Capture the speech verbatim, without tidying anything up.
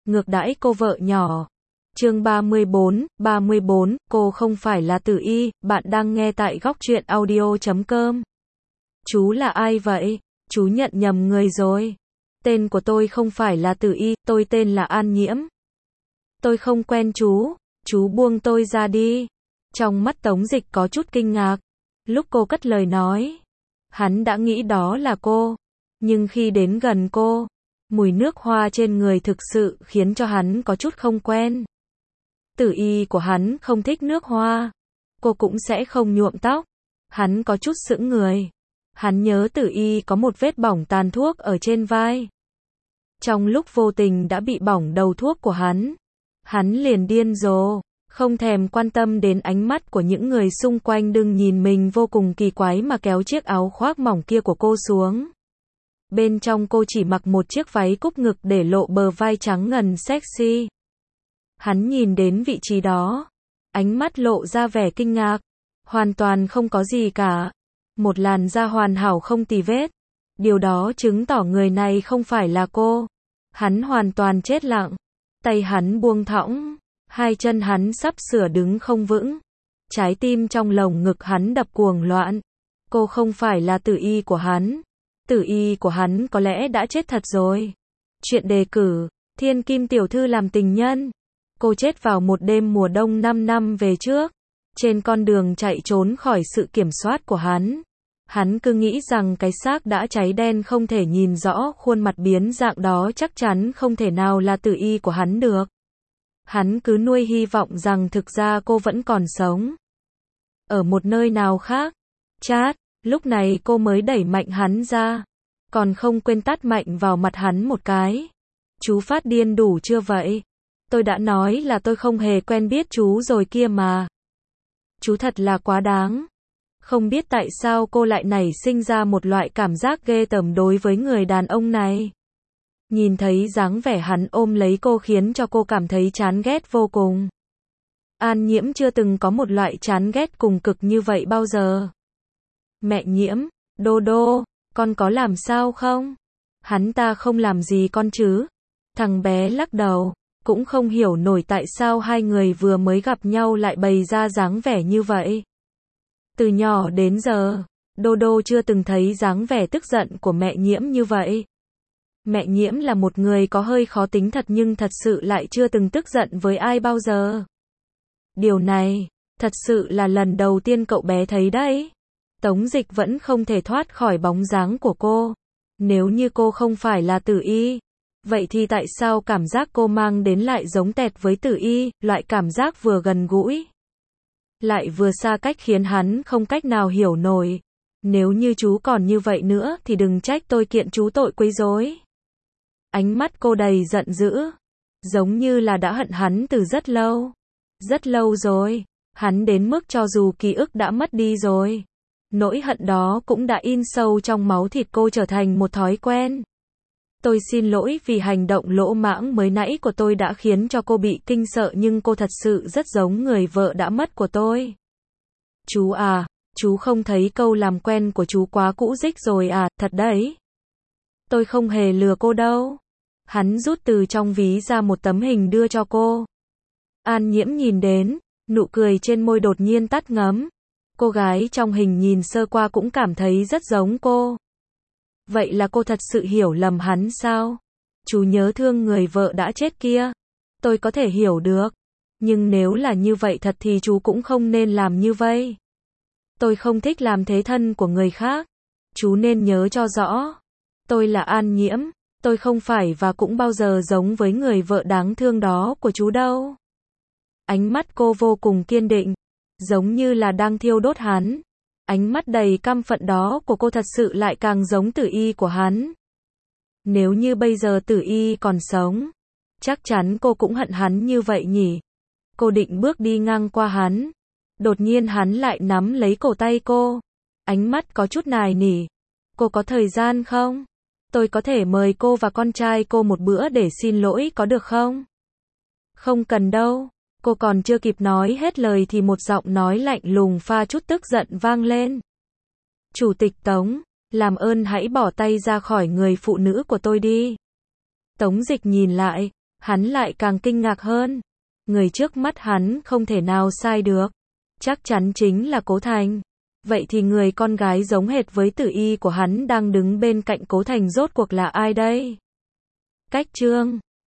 ngược đãi cô vợ nhỏ. Chương ba mươi bốn, ba mươi bốn, cô không phải là Tử Y, bạn đang nghe tại góc truyện audio chấm com. Chú là ai vậy? Chú nhận nhầm người rồi. Tên của tôi không phải là Tử Y, tôi tên là An Nhiễm. Tôi không quen chú, chú buông tôi ra đi. Trong mắt Tống Dịch có chút kinh ngạc. Lúc cô cất lời nói, hắn đã nghĩ đó là cô. Nhưng khi đến gần cô, mùi nước hoa trên người thực sự khiến cho hắn có chút không quen. Tử Y của hắn không thích nước hoa. Cô cũng sẽ không nhuộm tóc. Hắn có chút sững người. Hắn nhớ Tử Y có một vết bỏng tàn thuốc ở trên vai. Trong lúc vô tình đã bị bỏng đầu thuốc của hắn. Hắn liền điên rồ, không thèm quan tâm đến ánh mắt của những người xung quanh đừng nhìn mình vô cùng kỳ quái mà kéo chiếc áo khoác mỏng kia của cô xuống. Bên trong cô chỉ mặc một chiếc váy cúc ngực để lộ bờ vai trắng ngần sexy. Hắn nhìn đến vị trí đó, ánh mắt lộ ra vẻ kinh ngạc. Hoàn toàn không có gì cả. Một làn da hoàn hảo không tì vết. Điều đó chứng tỏ người này không phải là cô. Hắn hoàn toàn chết lặng. Tay hắn buông thõng. Hai chân hắn sắp sửa đứng không vững. Trái tim trong lồng ngực hắn đập cuồng loạn. Cô không phải là Tử Y của hắn. Tử Y của hắn có lẽ đã chết thật rồi. Chuyện đề cử, Thiên Kim tiểu thư làm tình nhân. Cô chết vào một đêm mùa đông năm năm về trước. Trên con đường chạy trốn khỏi sự kiểm soát của hắn. Hắn cứ nghĩ rằng cái xác đã cháy đen không thể nhìn rõ khuôn mặt biến dạng đó chắc chắn không thể nào là Tử Y của hắn được. Hắn cứ nuôi hy vọng rằng thực ra cô vẫn còn sống. Ở một nơi nào khác. Chát, lúc này cô mới đẩy mạnh hắn ra. Còn không quên tát mạnh vào mặt hắn một cái. Chú phát điên đủ chưa vậy? Tôi đã nói là tôi không hề quen biết chú rồi kia mà. Chú thật là quá đáng. Không biết tại sao cô lại nảy sinh ra một loại cảm giác ghê tởm đối với người đàn ông này. Nhìn thấy dáng vẻ hắn ôm lấy cô khiến cho cô cảm thấy chán ghét vô cùng. An Nhiễm chưa từng có một loại chán ghét cùng cực như vậy bao giờ. Mẹ Nhiễm, Đô Đô, con có làm sao không? Hắn ta không làm gì con chứ? Thằng bé lắc đầu, cũng không hiểu nổi tại sao hai người vừa mới gặp nhau lại bày ra dáng vẻ như vậy. Từ nhỏ đến giờ, Đô Đô chưa từng thấy dáng vẻ tức giận của mẹ Nhiễm như vậy. Mẹ Nhiễm là một người có hơi khó tính thật nhưng thật sự lại chưa từng tức giận với ai bao giờ. Điều này, thật sự là lần đầu tiên cậu bé thấy đấy. Tống Dịch vẫn không thể thoát khỏi bóng dáng của cô. Nếu như cô không phải là Tử Y, vậy thì tại sao cảm giác cô mang đến lại giống tẹt với Tử Y, loại cảm giác vừa gần gũi, lại vừa xa cách khiến hắn không cách nào hiểu nổi. Nếu như chú còn như vậy nữa thì đừng trách tôi kiện chú tội quấy rối. Ánh mắt cô đầy giận dữ, giống như là đã hận hắn từ rất lâu. Rất lâu rồi, hắn đến mức cho dù ký ức đã mất đi rồi. Nỗi hận đó cũng đã in sâu trong máu thịt cô trở thành một thói quen. Tôi xin lỗi vì hành động lỗ mãng mới nãy của tôi đã khiến cho cô bị kinh sợ nhưng cô thật sự rất giống người vợ đã mất của tôi. Chú à, chú không thấy câu làm quen của chú quá cũ rích rồi à, thật đấy. Tôi không hề lừa cô đâu. Hắn rút từ trong ví ra một tấm hình đưa cho cô. An Nhiễm nhìn đến, nụ cười trên môi đột nhiên tắt ngấm. Cô gái trong hình nhìn sơ qua cũng cảm thấy rất giống cô. Vậy là cô thật sự hiểu lầm hắn sao? Chú nhớ thương người vợ đã chết kia. Tôi có thể hiểu được. Nhưng nếu là như vậy thật thì chú cũng không nên làm như vậy. Tôi không thích làm thế thân của người khác. Chú nên nhớ cho rõ. Tôi là An Nhiễm. Tôi không phải và cũng bao giờ giống với người vợ đáng thương đó của chú đâu. Ánh mắt cô vô cùng kiên định. Giống như là đang thiêu đốt hắn. Ánh mắt đầy căm phận đó của cô thật sự lại càng giống Tử Y của hắn. Nếu như bây giờ Tử Y còn sống, chắc chắn cô cũng hận hắn như vậy nhỉ. Cô định bước đi ngang qua hắn. Đột nhiên hắn lại nắm lấy cổ tay cô. Ánh mắt có chút nài nỉ. Cô có thời gian không? Tôi có thể mời cô và con trai cô một bữa để xin lỗi có được không? Không cần đâu. Cô còn chưa kịp nói hết lời thì một giọng nói lạnh lùng pha chút tức giận vang lên. Chủ tịch Tống, làm ơn hãy bỏ tay ra khỏi người phụ nữ của tôi đi. Tống Dịch nhìn lại, Hắn lại càng kinh ngạc hơn. Người trước mắt hắn không thể nào sai được. Chắc chắn chính là Cố Thành. Vậy thì người con gái giống hệt với Tử Y của hắn đang đứng bên cạnh Cố Thành rốt cuộc là ai đây? Cách chương